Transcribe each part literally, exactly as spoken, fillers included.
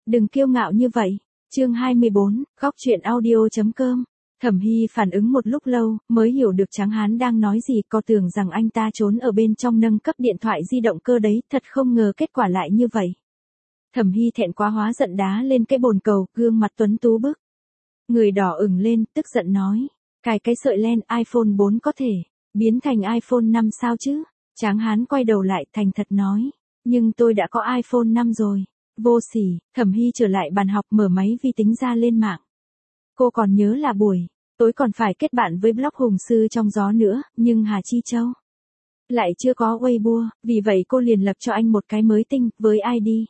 đừng kiêu ngạo như vậy. Chương hai mươi bốn, góc chuyện audio chấm com. Thẩm Hy phản ứng một lúc lâu, mới hiểu được Tráng Hán đang nói gì, có tưởng rằng anh ta trốn ở bên trong nâng cấp điện thoại di động cơ đấy, thật không ngờ kết quả lại như vậy. Thẩm Hy thẹn quá hóa giận đá lên cái bồn cầu, gương mặt tuấn tú bức. Người đỏ ửng lên, tức giận nói, cài cái sợi len iPhone bốn có thể biến thành iPhone năm sao chứ? Tráng Hán quay đầu lại thành thật nói, nhưng tôi đã có iPhone năm rồi. Vô sỉ. Thẩm Hy trở lại bàn học, mở máy vi tính ra lên mạng. Cô còn nhớ là buổi tối còn phải kết bạn với blog Hùng Sư trong gió nữa, nhưng Hà Chi Châu lại chưa có Weibo, vì vậy cô liền lập cho anh một cái mới tinh, với i đê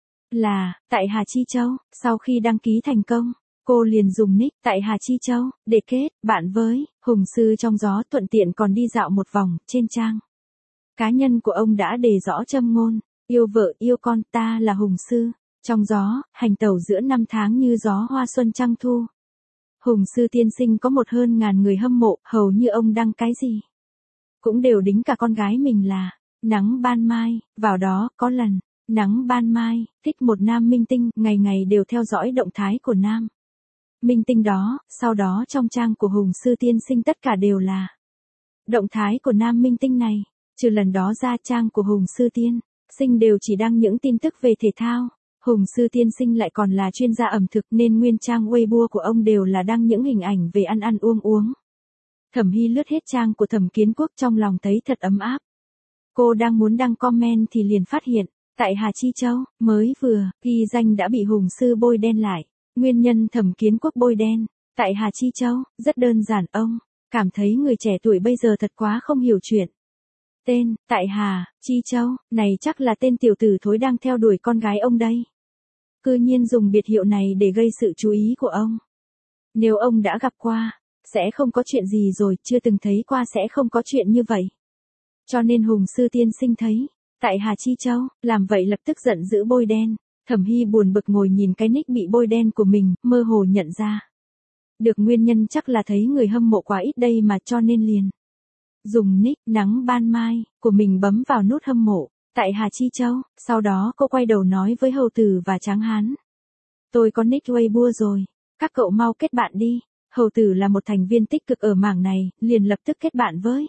là tại Hà Chi Châu. Sau khi đăng ký thành công, cô liền dùng nick tại Hà Chi Châu để kết bạn với Hùng Sư trong gió, thuận tiện còn đi dạo một vòng. Trên trang cá nhân của ông đã đề rõ châm ngôn, yêu vợ yêu con, ta là Hùng Sư trong gió, hành tẩu giữa năm tháng như gió hoa xuân trăng thu. Hùng Sư tiên sinh có một hơn ngàn người hâm mộ, hầu như ông đăng cái gì cũng đều đính cả con gái mình là nắng ban mai, vào đó có lần nắng ban mai thích một nam minh tinh, ngày ngày đều theo dõi động thái của nam minh tinh đó. Sau đó trong trang của Hùng Sư tiên sinh tất cả đều là động thái của nam minh tinh này, trừ lần đó ra trang của Hùng Sư tiên sinh đều chỉ đăng những tin tức về thể thao. Hùng Sư tiên sinh lại còn là chuyên gia ẩm thực nên nguyên trang Weibo của ông đều là đăng những hình ảnh về ăn ăn uống uống. Thẩm Hy lướt hết trang của Thẩm Kiến Quốc, trong lòng thấy thật ấm áp. Cô đang muốn đăng comment thì liền phát hiện, tại Hà Chi Châu, mới vừa ghi danh đã bị Hùng Sư bôi đen lại. Nguyên nhân Thẩm Kiến Quốc bôi đen tại Hà Chi Châu rất đơn giản, ông cảm thấy người trẻ tuổi bây giờ thật quá không hiểu chuyện. Tên tại Hà Chi Châu này chắc là tên tiểu tử thối đang theo đuổi con gái ông đây. Cư nhiên dùng biệt hiệu này để gây sự chú ý của ông. Nếu ông đã gặp qua, sẽ không có chuyện gì rồi, chưa từng thấy qua sẽ không có chuyện như vậy. Cho nên Hùng Sư tiên sinh thấy tại Hà Chi Châu làm vậy lập tức giận dữ bôi đen. Thẩm Hy buồn bực ngồi nhìn cái nick bị bôi đen của mình, mơ hồ nhận ra được nguyên nhân chắc là thấy người hâm mộ quá ít đây mà, cho nên liền dùng nick nắng ban mai của mình bấm vào nút hâm mộ tại Hà Chi Châu. Sau đó cô quay đầu nói với Hầu Tử và Tráng Hán, tôi có nick Weibo rồi, các cậu mau kết bạn đi. Hầu Tử là một thành viên tích cực ở mảng này, liền lập tức kết bạn với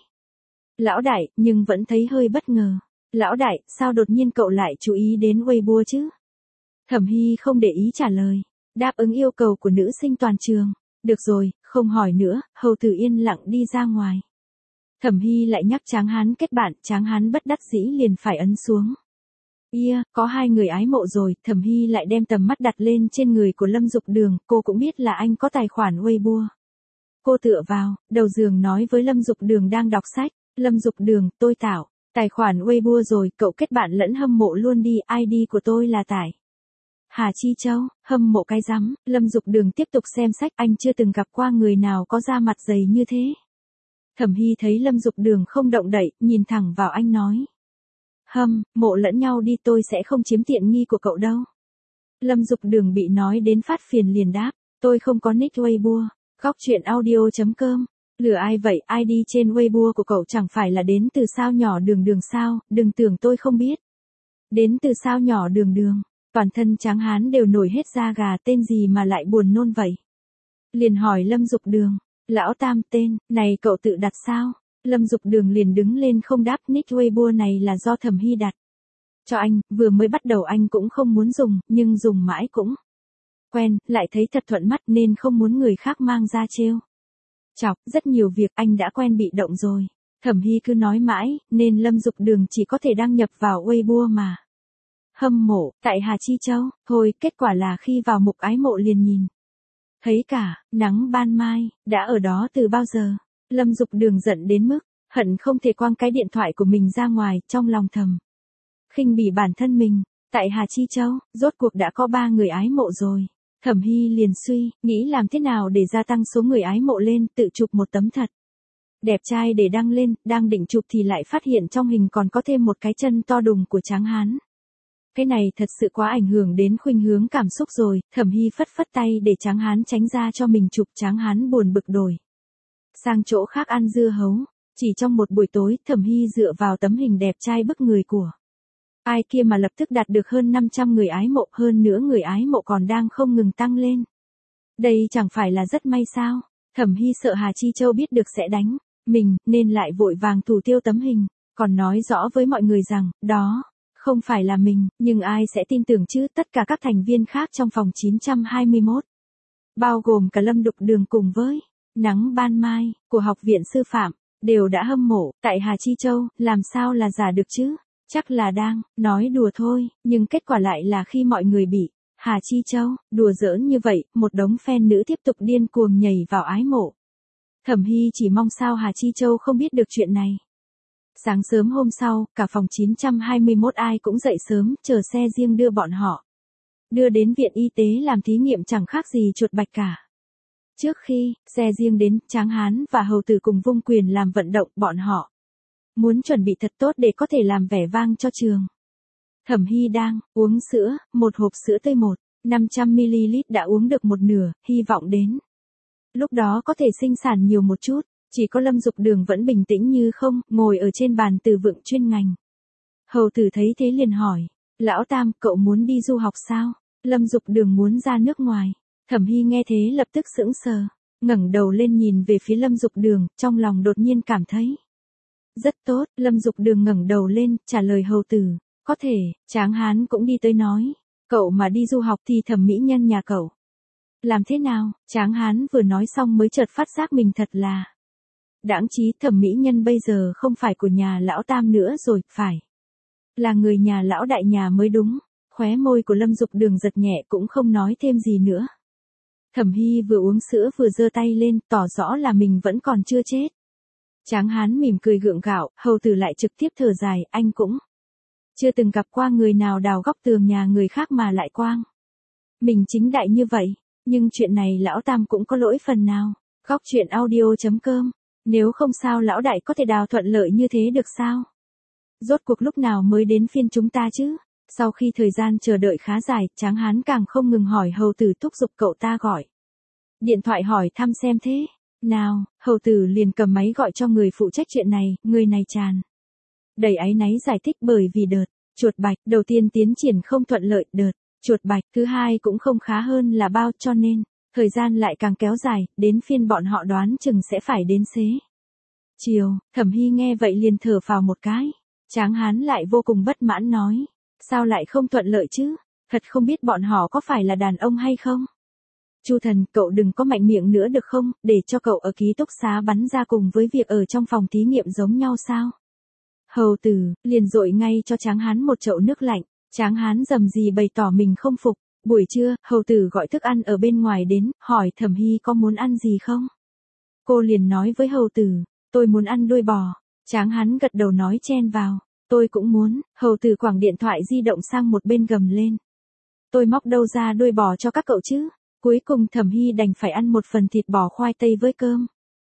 Lão Đại, nhưng vẫn thấy hơi bất ngờ. Lão Đại, sao đột nhiên cậu lại chú ý đến Weibo chứ? Thẩm Hy không để ý trả lời, đáp ứng yêu cầu của nữ sinh toàn trường. Được rồi, không hỏi nữa. Hầu Tử yên lặng đi ra ngoài. Thẩm Hy lại nhắc Tráng Hán kết bạn, Tráng Hán bất đắc dĩ liền phải ấn xuống. Yeah, có hai người ái mộ rồi. Thẩm Hy lại đem tầm mắt đặt lên trên người của Lâm Dục Đường, cô cũng biết là anh có tài khoản Weibo. Cô tựa vào đầu giường nói với Lâm Dục Đường đang đọc sách, Lâm Dục Đường, tôi tạo tài khoản Weibo rồi, cậu kết bạn lẫn hâm mộ luôn đi, i đê của tôi là tại Hà Chi Châu. Hâm mộ cái rắm. Lâm Dục Đường tiếp tục xem sách, anh chưa từng gặp qua người nào có da mặt dày như thế. Thẩm Hy thấy Lâm Dục Đường không động đậy, nhìn thẳng vào anh nói, hâm mộ lẫn nhau đi, tôi sẽ không chiếm tiện nghi của cậu đâu. Lâm Dục Đường bị nói đến phát phiền liền đáp, tôi không có nick Weibo. Góc chuyện audio chấm com. Lừa ai vậy? i đê trên Weibo của cậu chẳng phải là đến từ sao nhỏ đường đường sao? Đừng tưởng tôi không biết. Đến từ sao nhỏ đường đường. Toàn thân Tráng Hán đều nổi hết da gà, tên gì mà lại buồn nôn vậy? Liền hỏi Lâm Dục Đường, lão Tam, tên này cậu tự đặt sao? Lâm Dục Đường liền đứng lên không đáp, nick Weibo này là do Thẩm Hy đặt cho anh, vừa mới bắt đầu anh cũng không muốn dùng, nhưng dùng mãi cũng quen, lại thấy thật thuận mắt nên không muốn người khác mang ra trêu chọc. Rất nhiều việc anh đã quen bị động rồi. Thẩm Hy cứ nói mãi, nên Lâm Dục Đường chỉ có thể đăng nhập vào Weibo mà hâm mộ tại Hà Chi Châu. Thôi, kết quả là khi vào mục ái mộ liền nhìn thấy cả nắng ban mai đã ở đó từ bao giờ. Lâm Dục Đường giận đến mức hận không thể quăng cái điện thoại của mình ra ngoài, trong lòng thầm khinh bỉ bản thân mình. Tại Hà Chi Châu, rốt cuộc đã có ba người ái mộ rồi. Thẩm Hy liền suy nghĩ làm thế nào để gia tăng số người ái mộ lên, tự chụp một tấm thật đẹp trai để đăng lên. Đang định chụp thì lại phát hiện trong hình còn có thêm một cái chân to đùng của Tráng Hán. Cái này thật sự quá ảnh hưởng đến khuynh hướng cảm xúc rồi. Thẩm Hy phất phất tay để Tráng Hán tránh ra cho mình chụp. Tráng Hán buồn bực đổi sang chỗ khác ăn dưa hấu. Chỉ trong một buổi tối, Thẩm Hy dựa vào tấm hình đẹp trai bức người của Ai kia mà lập tức đạt được hơn năm trăm người ái mộ, hơn nữa người ái mộ còn đang không ngừng tăng lên. Đây chẳng phải là rất may sao? Thẩm Hy sợ Hà Chi Châu biết được sẽ đánh mình, nên lại vội vàng thủ tiêu tấm hình, còn nói rõ với mọi người rằng, đó, không phải là mình, nhưng ai sẽ tin tưởng chứ, tất cả các thành viên khác trong phòng chín trăm hai mươi mốt. Bao gồm cả Lâm Đục Đường cùng với Nắng Ban Mai, của Học viện Sư phạm, đều đã hâm mộ, tại Hà Chi Châu, làm sao là giả được chứ? Chắc là đang nói đùa thôi, nhưng kết quả lại là khi mọi người bị Hà Chi Châu đùa giỡn như vậy, một đống fan nữ tiếp tục điên cuồng nhảy vào ái mộ. Thẩm Hy chỉ mong sao Hà Chi Châu không biết được chuyện này. Sáng sớm hôm sau, cả phòng chín trăm hai mươi mốt ai cũng dậy sớm, chờ xe riêng đưa bọn họ. Đưa đến viện y tế làm thí nghiệm chẳng khác gì chuột bạch cả. Trước khi xe riêng đến, Tráng Hán và Hầu Tử cùng vung quyền làm vận động, bọn họ muốn chuẩn bị thật tốt để có thể làm vẻ vang cho trường. Thẩm Hy đang uống sữa, một hộp sữa tươi một, năm trăm mi li lít đã uống được một nửa, hy vọng đến lúc đó có thể sinh sản nhiều một chút. Chỉ có Lâm Dục Đường vẫn bình tĩnh như không, ngồi ở trên bàn từ vựng chuyên ngành. Hầu Tử thấy thế liền hỏi, Lão Tam, cậu muốn đi du học sao? Lâm Dục Đường muốn ra nước ngoài. Thẩm Hy nghe thế lập tức sững sờ, ngẩng đầu lên nhìn về phía Lâm Dục Đường, trong lòng đột nhiên cảm thấy rất tốt. Lâm Dục Đường ngẩng đầu lên, trả lời Hầu Tử, có thể. Tráng Hán cũng đi tới nói, cậu mà đi du học thì thẩm mỹ nhân nhà cậu làm thế nào? Tráng Hán vừa nói xong mới chợt phát giác mình thật là đãng trí. Thẩm mỹ nhân bây giờ không phải của nhà Lão Tam nữa rồi, phải là người nhà Lão Đại nhà mới đúng. Khóe môi của Lâm Dục Đường giật nhẹ, cũng không nói thêm gì nữa. Thẩm Hy vừa uống sữa vừa giơ tay lên, tỏ rõ là mình vẫn còn chưa chết. Tráng Hán mỉm cười gượng gạo, Hầu Tử lại trực tiếp thở dài, anh cũng chưa từng gặp qua người nào đào góc tường nhà người khác mà lại quang mình chính đại như vậy. Nhưng chuyện này Lão Tam cũng có lỗi phần nào. Góc truyện audio chấm com. Nếu không sao Lão Đại có thể đào thuận lợi như thế được sao? Rốt cuộc lúc nào mới đến phiên chúng ta chứ? Sau khi thời gian chờ đợi khá dài, Tráng Hán càng không ngừng hỏi Hầu Tử thúc giục cậu ta gọi điện thoại hỏi thăm xem thế nào. Hầu Tử liền cầm máy gọi cho người phụ trách chuyện này, người này tràn đầy áy náy giải thích bởi vì đợt chuột bạch đầu tiên tiến triển không thuận lợi, đợt chuột bạch thứ hai cũng không khá hơn là bao, cho nên thời gian lại càng kéo dài, đến phiên bọn họ đoán chừng sẽ phải đến xế chiều. Thẩm Hy nghe vậy liền thở phào một cái. Tráng Hán lại vô cùng bất mãn nói, sao lại không thuận lợi chứ? Thật không biết bọn họ có phải là đàn ông hay không? Chu Thần, cậu đừng có mạnh miệng nữa được không, để cho cậu ở ký túc xá bắn ra cùng với việc ở trong phòng thí nghiệm giống nhau sao? Hầu Tử liền dội ngay cho Tráng Hán một chậu nước lạnh. Tráng Hán rầm rì bày tỏ mình không phục. Buổi trưa, Hầu Tử gọi thức ăn ở bên ngoài đến, hỏi Thẩm Hy có muốn ăn gì không? Cô liền nói với Hầu Tử, tôi muốn ăn đuôi bò. Tráng Hán gật đầu nói chen vào, tôi cũng muốn. Hầu Tử quẳng điện thoại di động sang một bên gầm lên, tôi móc đâu ra đuôi bò cho các cậu chứ? Cuối cùng Thẩm Hy đành phải ăn một phần thịt bò khoai tây với cơm.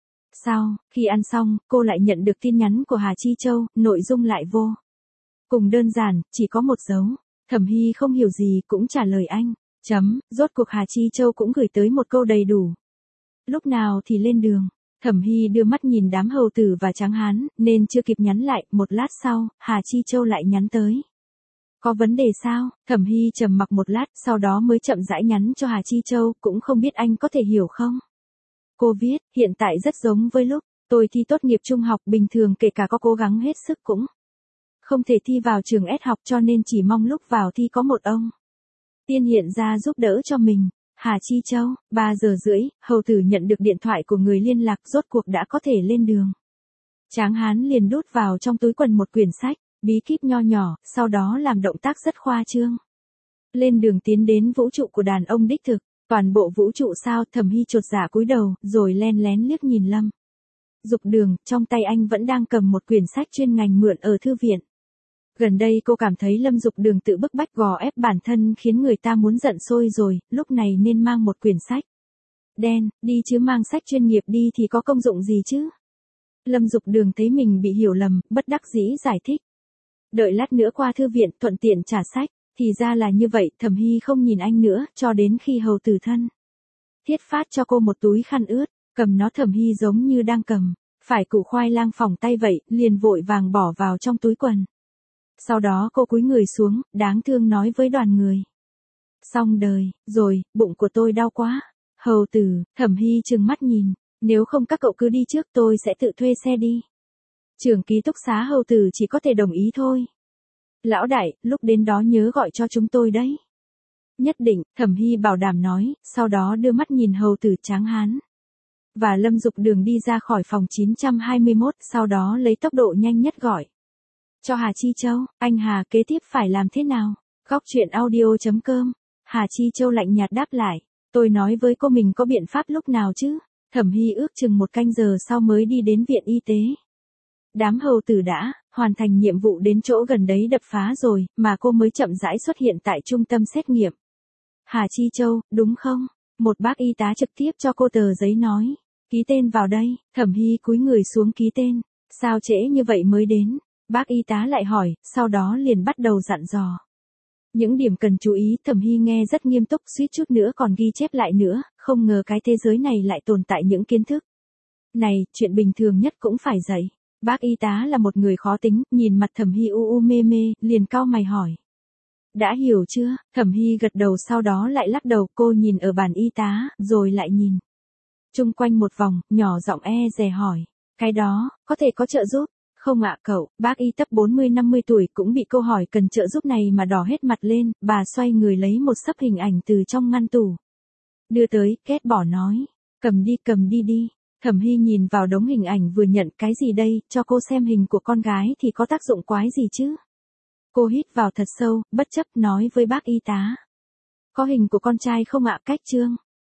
Sau khi ăn xong, cô lại nhận được tin nhắn của Hà Chi Châu, nội dung lại vô cùng đơn giản, chỉ có một dấu. Thẩm Hy không hiểu gì cũng trả lời anh. Chấm, rốt cuộc Hà Chi Châu cũng gửi tới một câu đầy đủ. Lúc nào thì lên đường? Thẩm Hy đưa mắt nhìn đám Hầu Tử và Tráng Hán, nên chưa kịp nhắn lại. Một lát sau, Hà Chi Châu lại nhắn tới. Có vấn đề sao? Thẩm Hy trầm mặc một lát, sau đó mới chậm rãi nhắn cho Hà Chi Châu, cũng không biết anh có thể hiểu không? Cô viết, hiện tại rất giống với lúc tôi thi tốt nghiệp trung học, bình thường kể cả có cố gắng hết sức cũng không thể thi vào trường S học, cho nên chỉ mong lúc vào thi có một ông tiên hiện ra giúp đỡ cho mình. Hà Chi Châu, ba giờ rưỡi, Hầu Tử nhận được điện thoại của người liên lạc, rốt cuộc đã có thể lên đường. Tráng Hán liền đút vào trong túi quần một quyển sách, bí kíp nho nhỏ, sau đó làm động tác rất khoa trương. Lên đường tiến đến vũ trụ của đàn ông đích thực. Toàn bộ vũ trụ sao? Thẩm Hy chột dạ cúi đầu, rồi len lén liếc nhìn Lâm Dục Đường, trong tay anh vẫn đang cầm một quyển sách chuyên ngành mượn ở thư viện. Gần đây cô cảm thấy Lâm Dục Đường tự bức bách gò ép bản thân khiến người ta muốn giận sôi rồi, lúc này nên mang một quyển sách đen đi chứ, mang sách chuyên nghiệp đi thì có công dụng gì chứ? Lâm Dục Đường thấy mình bị hiểu lầm, bất đắc dĩ giải thích. Đợi lát nữa qua thư viện, thuận tiện trả sách. Thì ra là như vậy. Thẩm Hy không nhìn anh nữa, cho đến khi Hầu Tử thân thiết phát cho cô một túi khăn ướt, cầm nó. Thẩm Hy giống như đang cầm phải củ khoai lang phỏng tay vậy, liền vội vàng bỏ vào trong túi quần. Sau đó cô cúi người xuống, đáng thương nói với đoàn người. Xong đời, rồi, bụng của tôi đau quá. Hầu tử, Thẩm Hy trừng mắt nhìn, nếu không các cậu cứ đi trước tôi sẽ tự thuê xe đi. Trưởng ký túc xá hầu tử chỉ có thể đồng ý thôi. Lão đại, lúc đến đó nhớ gọi cho chúng tôi đấy. Nhất định, Thẩm Hy bảo đảm nói, sau đó đưa mắt nhìn hầu tử Tráng Hán. Và Lâm Dục Đường đi ra khỏi phòng chín trăm hai mươi mốt, sau đó lấy tốc độ nhanh nhất gọi. Cho Hà Chi Châu, anh Hà kế tiếp phải làm thế nào? Góc chuyện audio.com. Hà Chi Châu lạnh nhạt đáp lại. Tôi nói với cô mình có biện pháp lúc nào chứ? Thẩm Hy ước chừng một canh giờ sau mới đi đến viện y tế. Đám hầu tử đã hoàn thành nhiệm vụ đến chỗ gần đấy đập phá rồi, mà cô mới chậm rãi xuất hiện tại trung tâm xét nghiệm. Hà Chi Châu, đúng không? Một bác y tá trực tiếp cho cô tờ giấy nói. Ký tên vào đây. Thẩm Hy cúi người xuống ký tên. Sao trễ như vậy mới đến? Bác y tá lại hỏi, sau đó liền bắt đầu dặn dò. Những điểm cần chú ý, Thẩm Hy nghe rất nghiêm túc, suýt chút nữa còn ghi chép lại nữa, không ngờ cái thế giới này lại tồn tại những kiến thức. Này, chuyện bình thường nhất cũng phải dạy. Bác y tá là một người khó tính, nhìn mặt Thẩm Hy u u mê mê, liền cau mày hỏi. Đã hiểu chưa? Thẩm Hy gật đầu sau đó lại lắc đầu, cô nhìn ở bàn y tá, rồi lại nhìn. Chung quanh một vòng, nhỏ giọng e dè hỏi. Cái đó, có thể có trợ giúp? Không ạ cậu, bác y tấp bốn mươi năm mươi tuổi cũng bị câu hỏi cần trợ giúp này mà đỏ hết mặt lên, bà xoay người lấy một sấp hình ảnh từ trong ngăn tủ. Đưa tới, ghét bỏ nói. Cầm đi cầm đi đi. Thẩm Hy nhìn vào đống hình ảnh vừa nhận cái gì đây, cho cô xem hình của con gái thì có tác dụng quái gì chứ? Cô hít vào thật sâu, bất chấp nói với bác y tá. Có hình của con trai không ạ? Cách trương.